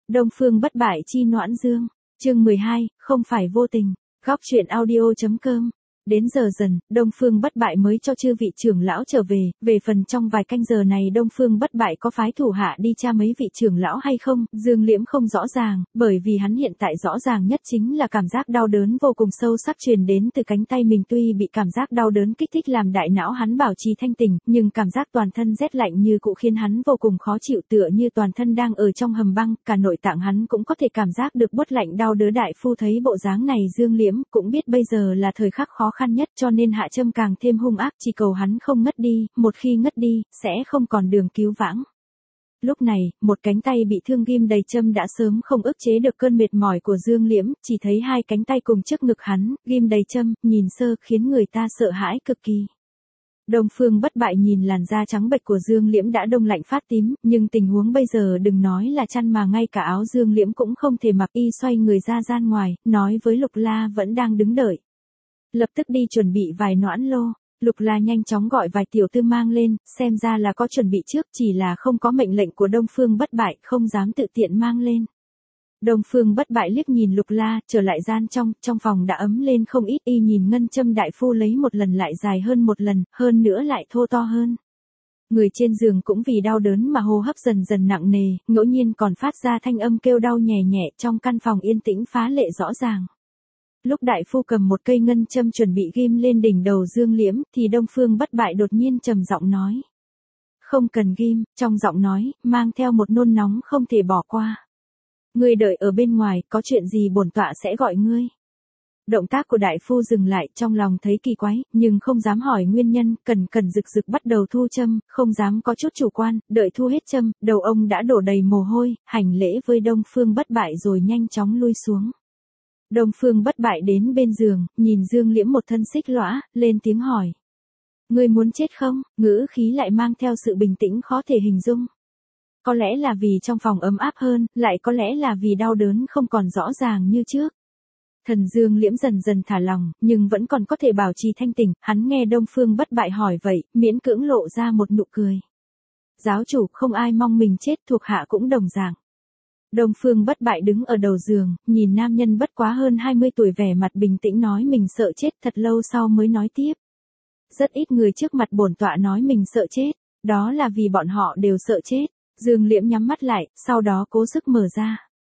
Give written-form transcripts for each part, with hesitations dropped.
Đông Phương bất bại chi Noãn Dương, chương 12, không phải vô tình, góc truyện audio.com. Đến giờ dần, Đông Phương bất bại mới cho chư vị trưởng lão trở về phần trong vài canh giờ này Đông Phương bất bại có phái thủ hạ đi tra mấy vị trưởng lão hay không, Dương Liễm không rõ ràng, bởi vì hắn hiện tại rõ ràng nhất chính là cảm giác đau đớn vô cùng sâu sắc truyền đến từ cánh tay mình, tuy bị cảm giác đau đớn kích thích làm đại não hắn bảo trì thanh tỉnh, nhưng cảm giác toàn thân rét lạnh như cũ khiến hắn vô cùng khó chịu, tựa như toàn thân đang ở trong hầm băng, cả nội tạng hắn cũng có thể cảm giác được buốt lạnh đau đớn. Đại phu thấy bộ dáng này Dương Liễm cũng biết bây giờ là thời khắc khó khăn nhất, cho nên hạ châm càng thêm hung ác, chỉ cầu hắn không ngất đi, một khi ngất đi, sẽ không còn đường cứu vãng. Lúc này, một cánh tay bị thương ghim đầy châm đã sớm không ức chế được cơn mệt mỏi của Dương Liễm, chỉ thấy hai cánh tay cùng trước ngực hắn, ghim đầy châm, nhìn sơ khiến người ta sợ hãi cực kỳ. Đông Phương bất bại nhìn làn da trắng bệch của Dương Liễm đã đông lạnh phát tím, nhưng tình huống bây giờ đừng nói là chăn mà ngay cả áo Dương Liễm cũng không thể mặc, y xoay người ra gian ngoài, nói với Lục La vẫn đang đứng đợi. Lập tức đi chuẩn bị vài noãn lô. Lục La nhanh chóng gọi vài tiểu tư mang lên, xem ra là có chuẩn bị trước, chỉ là không có mệnh lệnh của Đông Phương bất bại, không dám tự tiện mang lên. Đông Phương bất bại liếc nhìn Lục La, trở lại gian trong phòng đã ấm lên không ít, y nhìn ngân châm đại phu lấy một lần lại dài hơn một lần, hơn nữa lại thô to hơn. Người trên giường cũng vì đau đớn mà hô hấp dần dần nặng nề, ngẫu nhiên còn phát ra thanh âm kêu đau nhẹ nhẹ, trong căn phòng yên tĩnh phá lệ rõ ràng. Lúc đại phu cầm một cây ngân châm chuẩn bị ghim lên đỉnh đầu Dương Liễm, thì Đông Phương bất bại đột nhiên trầm giọng nói. Không cần ghim, trong giọng nói, mang theo một nôn nóng không thể bỏ qua. Ngươi đợi ở bên ngoài, có chuyện gì bổn tọa sẽ gọi ngươi. Động tác của đại phu dừng lại, trong lòng thấy kỳ quái, nhưng không dám hỏi nguyên nhân, cẩn rực bắt đầu thu châm, không dám có chút chủ quan, đợi thu hết châm, đầu ông đã đổ đầy mồ hôi, hành lễ với Đông Phương bất bại rồi nhanh chóng lui xuống. Đông Phương bất bại đến bên giường, nhìn Dương Liễm một thân xích lõa, lên tiếng hỏi. Ngươi muốn chết không? Ngữ khí lại mang theo sự bình tĩnh khó thể hình dung. Có lẽ là vì trong phòng ấm áp hơn, lại có lẽ là vì đau đớn không còn rõ ràng như trước. Thần Dương Liễm dần dần thả lòng, nhưng vẫn còn có thể bảo trì thanh tỉnh, hắn nghe Đông Phương bất bại hỏi vậy, miễn cưỡng lộ ra một nụ cười. Giáo chủ, không ai mong mình chết, thuộc hạ cũng đồng dạng. Đông Phương bất bại đứng ở đầu giường, nhìn nam nhân bất quá hơn 20 tuổi vẻ mặt bình tĩnh nói mình sợ chết, thật lâu sau mới nói tiếp. Rất ít người trước mặt bổn tọa nói mình sợ chết, đó là vì bọn họ đều sợ chết. Dương Liễm nhắm mắt lại, sau đó cố sức mở ra.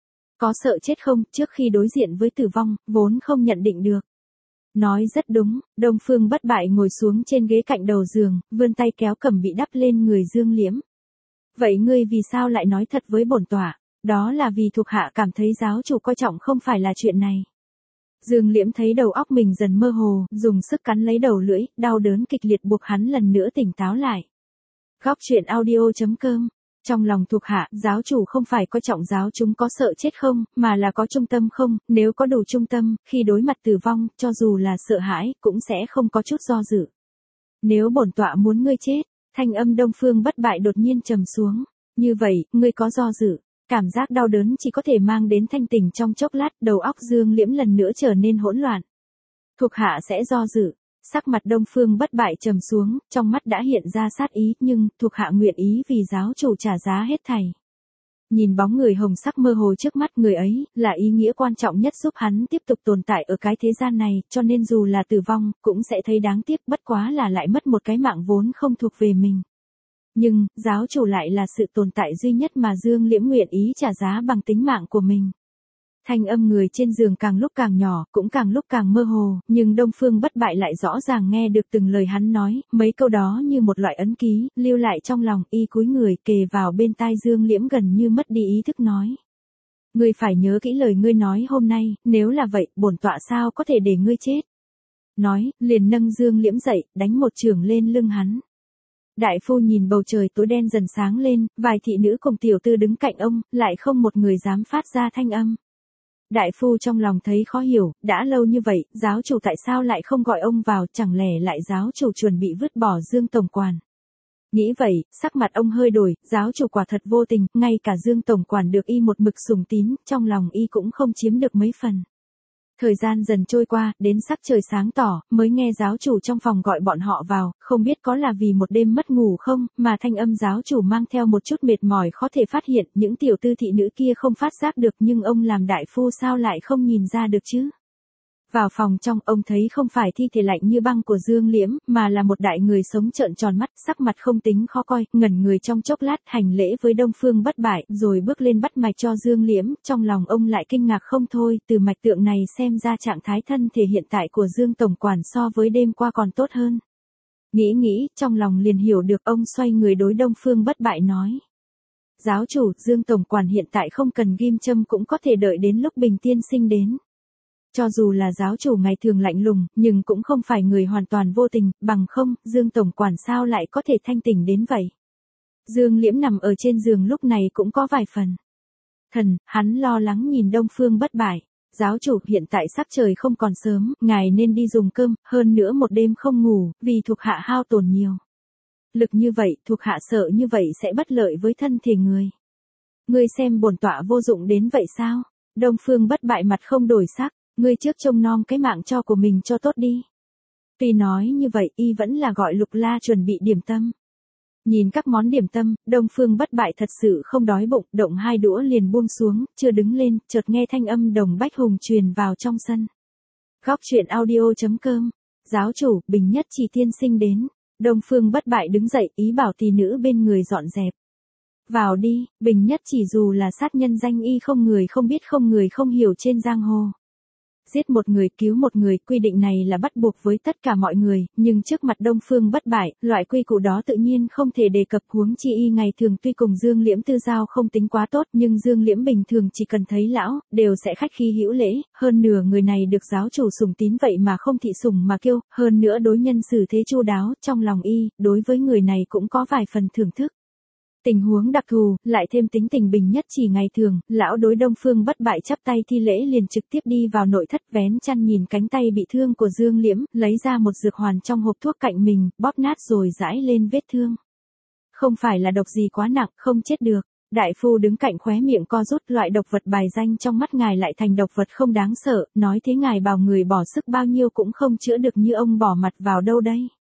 Có sợ chết không, trước khi đối diện với tử vong, vốn không nhận định được. Nói rất đúng, Đông Phương bất bại ngồi xuống trên ghế cạnh đầu giường, vươn tay kéo cẩm bị đắp lên người Dương Liễm. Vậy ngươi vì sao lại nói thật với bổn tọa? Đó là vì thuộc hạ cảm thấy giáo chủ coi trọng không phải là chuyện này. Dương Liễm thấy đầu óc mình dần mơ hồ, dùng sức cắn lấy đầu lưỡi, đau đớn kịch liệt buộc hắn lần nữa tỉnh táo lại. Góc truyện audio.com. Trong lòng thuộc hạ, giáo chủ không phải coi trọng giáo chúng có sợ chết không, mà là có trung tâm không, nếu có đủ trung tâm, khi đối mặt tử vong, cho dù là sợ hãi, cũng sẽ không có chút do dự. Nếu bổn tọa muốn ngươi chết, thanh âm Đông Phương bất bại đột nhiên trầm xuống. Như vậy, ngươi có do dự. Cảm giác đau đớn chỉ có thể mang đến thanh tỉnh trong chốc lát, đầu óc Dương Liễm lần nữa trở nên hỗn loạn. Thuộc hạ sẽ do dự. Sắc mặt Đông Phương bất bại trầm xuống, trong mắt đã hiện ra sát ý, nhưng thuộc hạ nguyện ý vì giáo chủ trả giá hết thảy. Nhìn bóng người hồng sắc mơ hồ trước mắt, người ấy là ý nghĩa quan trọng nhất giúp hắn tiếp tục tồn tại ở cái thế gian này, cho nên dù là tử vong, cũng sẽ thấy đáng tiếc, bất quá là lại mất một cái mạng vốn không thuộc về mình. Nhưng, giáo chủ lại là sự tồn tại duy nhất mà Dương Liễm nguyện ý trả giá bằng tính mạng của mình. Thanh âm người trên giường càng lúc càng nhỏ, cũng càng lúc càng mơ hồ, nhưng Đông Phương bất bại lại rõ ràng nghe được từng lời hắn nói, mấy câu đó như một loại ấn ký, lưu lại trong lòng, y cúi người kề vào bên tai Dương Liễm gần như mất đi ý thức nói. Ngươi phải nhớ kỹ lời ngươi nói hôm nay, nếu là vậy, bổn tọa sao có thể để ngươi chết. Nói, liền nâng Dương Liễm dậy, đánh một chưởng lên lưng hắn. Đại phu nhìn bầu trời tối đen dần sáng lên, vài thị nữ cùng tiểu tư đứng cạnh ông, lại không một người dám phát ra thanh âm. Đại phu trong lòng thấy khó hiểu, đã lâu như vậy, giáo chủ tại sao lại không gọi ông vào, chẳng lẽ lại giáo chủ chuẩn bị vứt bỏ Dương tổng quản. Nghĩ vậy, sắc mặt ông hơi đổi, giáo chủ quả thật vô tình, ngay cả Dương tổng quản được y một mực sùng tín, trong lòng y cũng không chiếm được mấy phần. Thời gian dần trôi qua, đến sắc trời sáng tỏ, mới nghe giáo chủ trong phòng gọi bọn họ vào, không biết có là vì một đêm mất ngủ không, mà thanh âm giáo chủ mang theo một chút mệt mỏi khó thể phát hiện, những tiểu tư thị nữ kia không phát giác được nhưng ông làm đại phu sao lại không nhìn ra được chứ. Vào phòng trong, ông thấy không phải thi thể lạnh như băng của Dương Liễm, mà là một đại người sống trợn tròn mắt, sắc mặt không tính khó coi, ngẩn người trong chốc lát, hành lễ với Đông Phương Bất Bại, rồi bước lên bắt mạch cho Dương Liễm, trong lòng ông lại kinh ngạc không thôi, từ mạch tượng này xem ra trạng thái thân thể hiện tại của Dương tổng quản so với đêm qua còn tốt hơn. Nghĩ, trong lòng liền hiểu được, ông xoay người đối Đông Phương Bất Bại nói. Giáo chủ, Dương tổng quản hiện tại không cần ghim châm cũng có thể đợi đến lúc Bình tiên sinh đến. Cho dù là giáo chủ ngày thường lạnh lùng, nhưng cũng không phải người hoàn toàn vô tình, bằng không, Dương tổng quản sao lại có thể thanh tỉnh đến vậy. Dương Liễm nằm ở trên giường lúc này cũng có vài phần thần, hắn lo lắng nhìn Đông Phương Bất Bại. Giáo chủ, hiện tại sắc trời không còn sớm, ngài nên đi dùng cơm, hơn nữa một đêm không ngủ, vì thuộc hạ hao tổn nhiều lực như vậy, thuộc hạ sợ như vậy sẽ bất lợi với thân thể người. Ngươi xem bổn tọa vô dụng đến vậy sao? Đông Phương Bất Bại mặt không đổi sắc. Ngươi trước trông nom cái mạng cho của mình cho tốt đi. Tuy nói như vậy, y vẫn là gọi Lục La chuẩn bị điểm tâm. Nhìn các món điểm tâm, Đông Phương Bất Bại thật sự không đói bụng, động hai đũa liền buông xuống, chưa đứng lên, chợt nghe thanh âm Đồng Bách Hùng truyền vào trong sân. Góc truyện audio.com. Giáo chủ, Bình Nhất Chỉ tiên sinh đến. Đông Phương Bất Bại đứng dậy, ý bảo tỷ nữ bên người dọn dẹp. Vào đi, Bình Nhất Chỉ dù là sát nhân danh y không người không biết không người không hiểu trên giang hồ. Giết một người cứu một người, quy định này là bắt buộc với tất cả mọi người, nhưng trước mặt Đông Phương Bất Bại, loại quy củ đó tự nhiên không thể đề cập, huống chi y ngày thường tuy cùng Dương Liễm tư giao không tính quá tốt, nhưng Dương Liễm bình thường chỉ cần thấy lão, đều sẽ khách khí hữu lễ, hơn nửa người này được giáo chủ sủng tín vậy mà không thị sủng mà kêu, hơn nữa đối nhân xử thế chu đáo, trong lòng y, đối với người này cũng có vài phần thưởng thức. Tình huống đặc thù, lại thêm tính tình Bình Nhất Chỉ ngày thường, lão đối Đông Phương Bất Bại chắp tay thi lễ liền trực tiếp đi vào nội thất, vén chăn nhìn cánh tay bị thương của Dương Liễm, lấy ra một dược hoàn trong hộp thuốc cạnh mình, bóp nát rồi rải lên vết thương. Không phải là độc gì quá nặng, không chết được. Đại phu đứng cạnh khóe miệng co rút, loại độc vật bài danh trong mắt ngài lại thành độc vật không đáng sợ, nói thế ngài bảo người bỏ sức bao nhiêu cũng không chữa được như ông bỏ mặt vào đâu đây.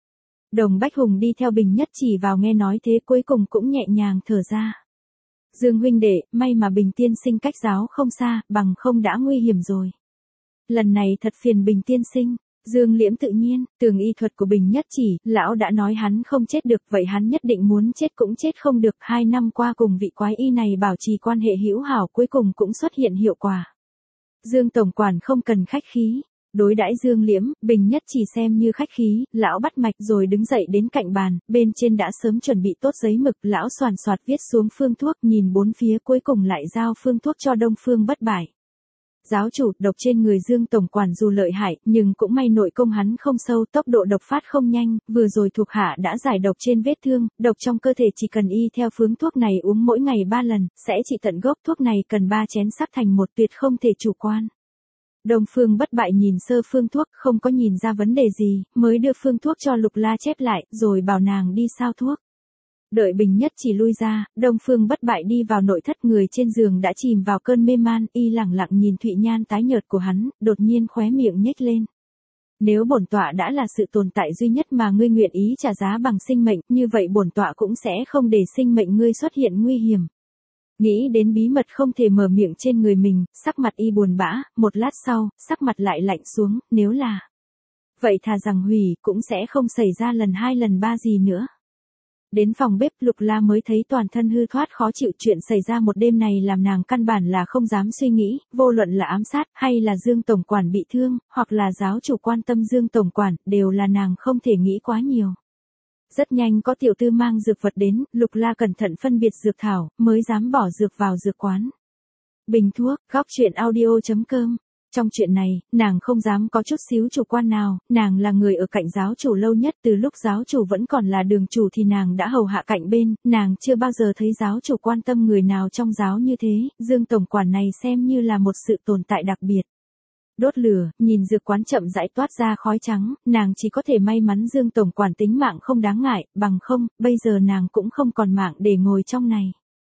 Đồng Bách Hùng đi theo Bình Nhất Chỉ vào nghe nói thế cuối cùng cũng nhẹ nhàng thở ra. Dương huynh đệ, may mà Bình tiên sinh cách giáo không xa, bằng không đã nguy hiểm rồi. Lần này thật phiền Bình tiên sinh. Dương Liễm tự nhiên, tường y thuật của Bình Nhất Chỉ, lão đã nói hắn không chết được, vậy hắn nhất định muốn chết cũng chết không được. 2 năm qua cùng vị quái y này bảo trì quan hệ hữu hảo cuối cùng cũng xuất hiện hiệu quả. Dương tổng quản không cần khách khí. Đối đãi Dương Liễm, Bình Nhất Chỉ xem như khách khí, lão bắt mạch rồi đứng dậy đến cạnh bàn, bên trên đã sớm chuẩn bị tốt giấy mực, lão soàn soạt viết xuống phương thuốc, nhìn bốn phía cuối cùng lại giao phương thuốc cho Đông Phương Bất Bại. Giáo chủ, độc trên người Dương tổng quản dù lợi hại, nhưng cũng may nội công hắn không sâu, tốc độ độc phát không nhanh, vừa rồi thuộc hạ đã giải độc trên vết thương, độc trong cơ thể chỉ cần y theo phương thuốc này uống mỗi ngày 3 lần, sẽ trị tận gốc, thuốc này cần 3 chén sắc thành một, tuyệt không thể chủ quan. Đông Phương Bất Bại nhìn sơ phương thuốc, không có nhìn ra vấn đề gì, mới đưa phương thuốc cho Lục La chép lại, rồi bảo nàng đi sao thuốc. Đợi Bình Nhất Chỉ lui ra, Đông Phương Bất Bại đi vào nội thất, người trên giường đã chìm vào cơn mê man, y lẳng lặng nhìn Thụy Nhan tái nhợt của hắn, đột nhiên khóe miệng nhếch lên. Nếu bổn tọa đã là sự tồn tại duy nhất mà ngươi nguyện ý trả giá bằng sinh mệnh, như vậy bổn tọa cũng sẽ không để sinh mệnh ngươi xuất hiện nguy hiểm. Nghĩ đến bí mật không thể mở miệng trên người mình, sắc mặt y buồn bã, một lát sau, sắc mặt lại lạnh xuống, nếu là vậy thà rằng hủy, cũng sẽ không xảy ra lần 2 lần 3 gì nữa. Đến phòng bếp, Lục La mới thấy toàn thân hư thoát khó chịu, chuyện xảy ra một đêm này làm nàng căn bản là không dám suy nghĩ, vô luận là ám sát, hay là Dương tổng quản bị thương, hoặc là giáo chủ quan tâm Dương tổng quản, đều là nàng không thể nghĩ quá nhiều. Rất nhanh có tiểu tư mang dược vật đến, Lục La cẩn thận phân biệt dược thảo, mới dám bỏ dược vào dược quán. Bình thuốc, góc truyện audio.com. Trong chuyện này, nàng không dám có chút xíu chủ quan nào, nàng là người ở cạnh giáo chủ lâu nhất, từ lúc giáo chủ vẫn còn là đường chủ thì nàng đã hầu hạ cạnh bên, nàng chưa bao giờ thấy giáo chủ quan tâm người nào trong giáo như thế, Dương tổng quản này xem như là một sự tồn tại đặc biệt. Đốt lửa, nhìn dược quán chậm rãi toát ra khói trắng, nàng chỉ có thể may mắn Dương tổng quản tính mạng không đáng ngại, bằng không, bây giờ nàng cũng không còn mạng để ngồi trong này.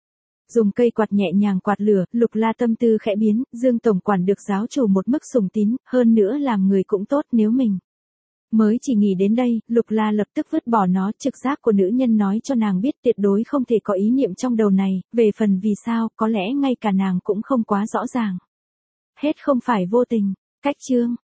Dùng cây quạt nhẹ nhàng quạt lửa, Lục La tâm tư khẽ biến, Dương tổng quản được giáo chủ một mức sùng tín, hơn nữa làm người cũng tốt nếu mình. Mới chỉ nghĩ đến đây, Lục La lập tức vứt bỏ nó, trực giác của nữ nhân nói cho nàng biết tuyệt đối không thể có ý niệm trong đầu này, về phần vì sao, có lẽ ngay cả nàng cũng không quá rõ ràng. Hết không phải vô tình, cách chương.